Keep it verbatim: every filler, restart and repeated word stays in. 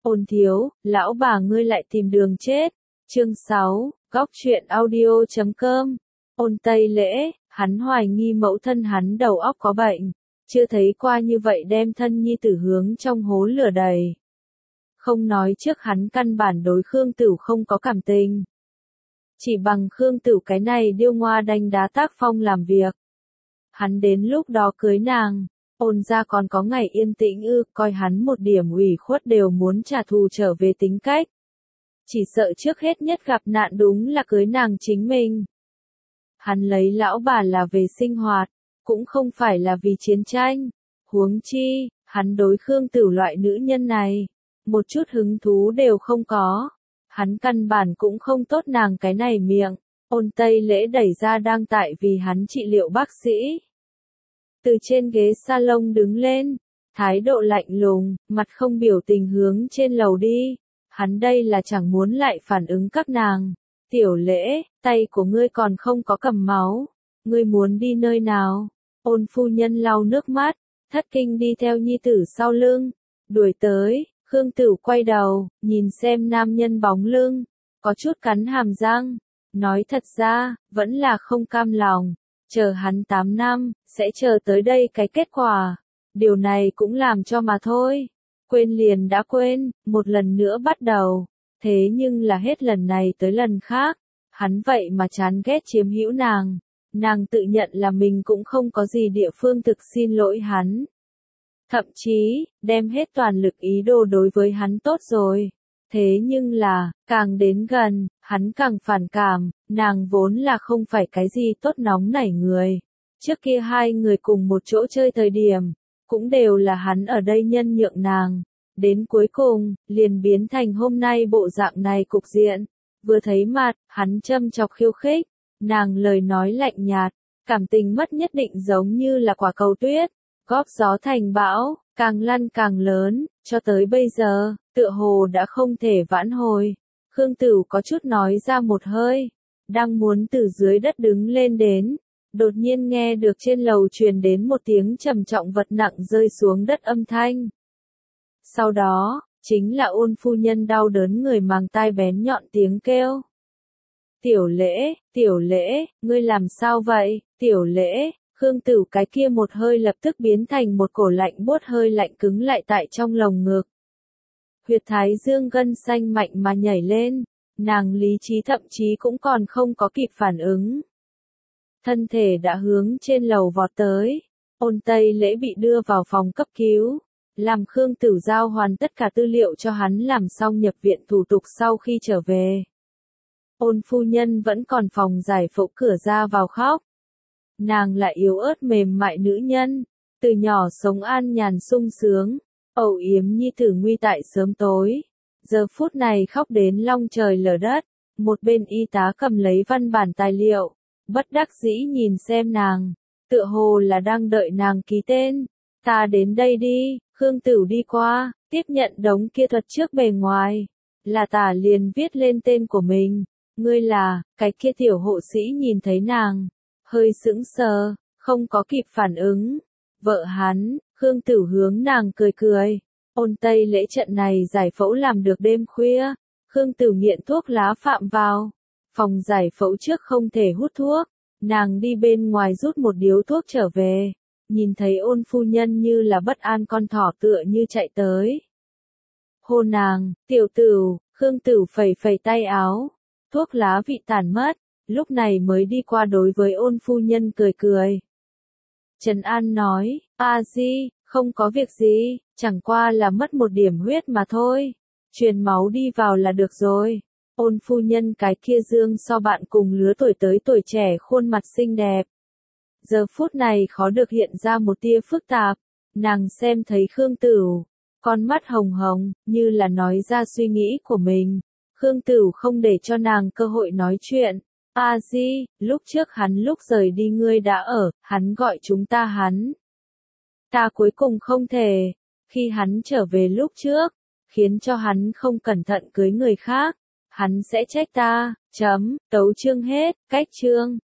Ôn thiếu, lão bà ngươi lại tìm đường chết. Chương sáu, góc truyện audio chấm com. Ôn Tây Lễ, hắn hoài nghi mẫu thân hắn đầu óc có bệnh, chưa thấy qua như vậy đem thân nhi tử hướng trong hố lửa đầy. Không nói trước hắn căn bản đối Khương Tửu không có cảm tình. Chỉ bằng Khương Tửu cái này điêu ngoa đánh đá tác phong làm việc. Hắn đến lúc đó cưới nàng, ôn ra còn có ngày yên tĩnh ư, coi hắn một điểm ủy khuất đều muốn trả thù trở về tính cách. Chỉ sợ trước hết nhất gặp nạn đúng là cưới nàng chính mình. Hắn lấy lão bà là về sinh hoạt, cũng không phải là vì chiến tranh. Huống chi, hắn đối Khương Tửu loại nữ nhân này, một chút hứng thú đều không có. Hắn căn bản cũng không tốt nàng cái này miệng. Ôn Tây Lễ đẩy ra đang tại vì hắn trị liệu bác sĩ. Từ trên ghế salon đứng lên, thái độ lạnh lùng, mặt không biểu tình hướng trên lầu đi. Hắn đây là chẳng muốn lại phản ứng các nàng. Tiểu Lễ, tay của ngươi còn không có cầm máu. Ngươi muốn đi nơi nào? Ôn phu nhân lau nước mắt, thất kinh đi theo nhi tử sau lưng. Đuổi tới, Khương Tửu quay đầu, nhìn xem nam nhân bóng lưng, có chút cắn hàm răng. Nói thật ra, vẫn là không cam lòng. Chờ hắn tám năm, sẽ chờ tới đây cái kết quả. Điều này cũng làm cho mà thôi. Quên liền đã quên, một lần nữa bắt đầu. Thế nhưng là hết lần này tới lần khác. Hắn vậy mà chán ghét chiếm hữu nàng. Nàng tự nhận là mình cũng không có gì địa phương thực xin lỗi hắn. Thậm chí, đem hết toàn lực ý đồ đối với hắn tốt rồi. Thế nhưng là, càng đến gần, hắn càng phản cảm, nàng vốn là không phải cái gì tốt nóng nảy người. Trước kia hai người cùng một chỗ chơi thời điểm, cũng đều là hắn ở đây nhân nhượng nàng. Đến cuối cùng, liền biến thành hôm nay bộ dạng này cục diện. Vừa thấy mặt, hắn châm chọc khiêu khích, nàng lời nói lạnh nhạt, cảm tình mất nhất định giống như là quả cầu tuyết, góp gió thành bão, càng lăn càng lớn, cho tới bây giờ, tựa hồ đã không thể vãn hồi. Khương Tửu có chút nói ra một hơi, đang muốn từ dưới đất đứng lên đến, đột nhiên nghe được trên lầu truyền đến một tiếng trầm trọng vật nặng rơi xuống đất âm thanh. Sau đó, chính là ôn phu nhân đau đớn người màng tai bén nhọn tiếng kêu. Tiểu Lễ, Tiểu Lễ, ngươi làm sao vậy, Tiểu Lễ? Khương Tửu cái kia một hơi lập tức biến thành một cổ lạnh buốt hơi lạnh cứng lại tại trong lồng ngực. Huyệt thái dương gân xanh mạnh mà nhảy lên, nàng lý trí thậm chí cũng còn không có kịp phản ứng. Thân thể đã hướng trên lầu vọt tới, Ôn Tây Lễ bị đưa vào phòng cấp cứu, làm Khương Tửu giao hoàn tất cả tư liệu cho hắn làm xong nhập viện thủ tục sau khi trở về. Ôn phu nhân vẫn còn phòng giải phẫu cửa ra vào khóc. Nàng là yếu ớt mềm mại nữ nhân, từ nhỏ sống an nhàn sung sướng, âu yếm nhi tử nguy tại sớm tối. Giờ phút này khóc đến long trời lở đất, một bên y tá cầm lấy văn bản tài liệu, bất đắc dĩ nhìn xem nàng, tựa hồ là đang đợi nàng ký tên. Ta đến đây đi, Khương Tửu đi qua, tiếp nhận đống kia thuật trước bề ngoài, là tả liền viết lên tên của mình. Ngươi là, cái kia tiểu hộ sĩ nhìn thấy nàng, hơi sững sờ, không có kịp phản ứng. Vợ hắn, Khương Tửu hướng nàng cười cười. Ôn Tây Lễ trận này giải phẫu làm được đêm khuya, Khương Tửu nghiện thuốc lá phạm vào. Phòng giải phẫu trước không thể hút thuốc, nàng đi bên ngoài rút một điếu thuốc trở về, nhìn thấy ôn phu nhân như là bất an con thỏ tựa như chạy tới. Hôn nàng, Tiểu Tửu, Khương Tửu phẩy phẩy tay áo, thuốc lá vị tàn mất, lúc này mới đi qua đối với ôn phu nhân cười cười. Trần An nói, a di, không có việc gì, chẳng qua là mất một điểm huyết mà thôi, truyền máu đi vào là được rồi. Ôn phu nhân cái kia dương so bạn cùng lứa tuổi tới tuổi trẻ khuôn mặt xinh đẹp. Giờ phút này khó được hiện ra một tia phức tạp, nàng xem thấy Khương Tửu, con mắt hồng hồng, như là nói ra suy nghĩ của mình. Khương Tửu không để cho nàng cơ hội nói chuyện. A di, lúc trước hắn lúc rời đi ngươi đã ở, hắn gọi chúng ta hắn. Ta cuối cùng không thể, khi hắn trở về lúc trước, khiến cho hắn không cẩn thận cưới người khác, hắn sẽ trách ta, chấm, tấu chương hết, cách chương.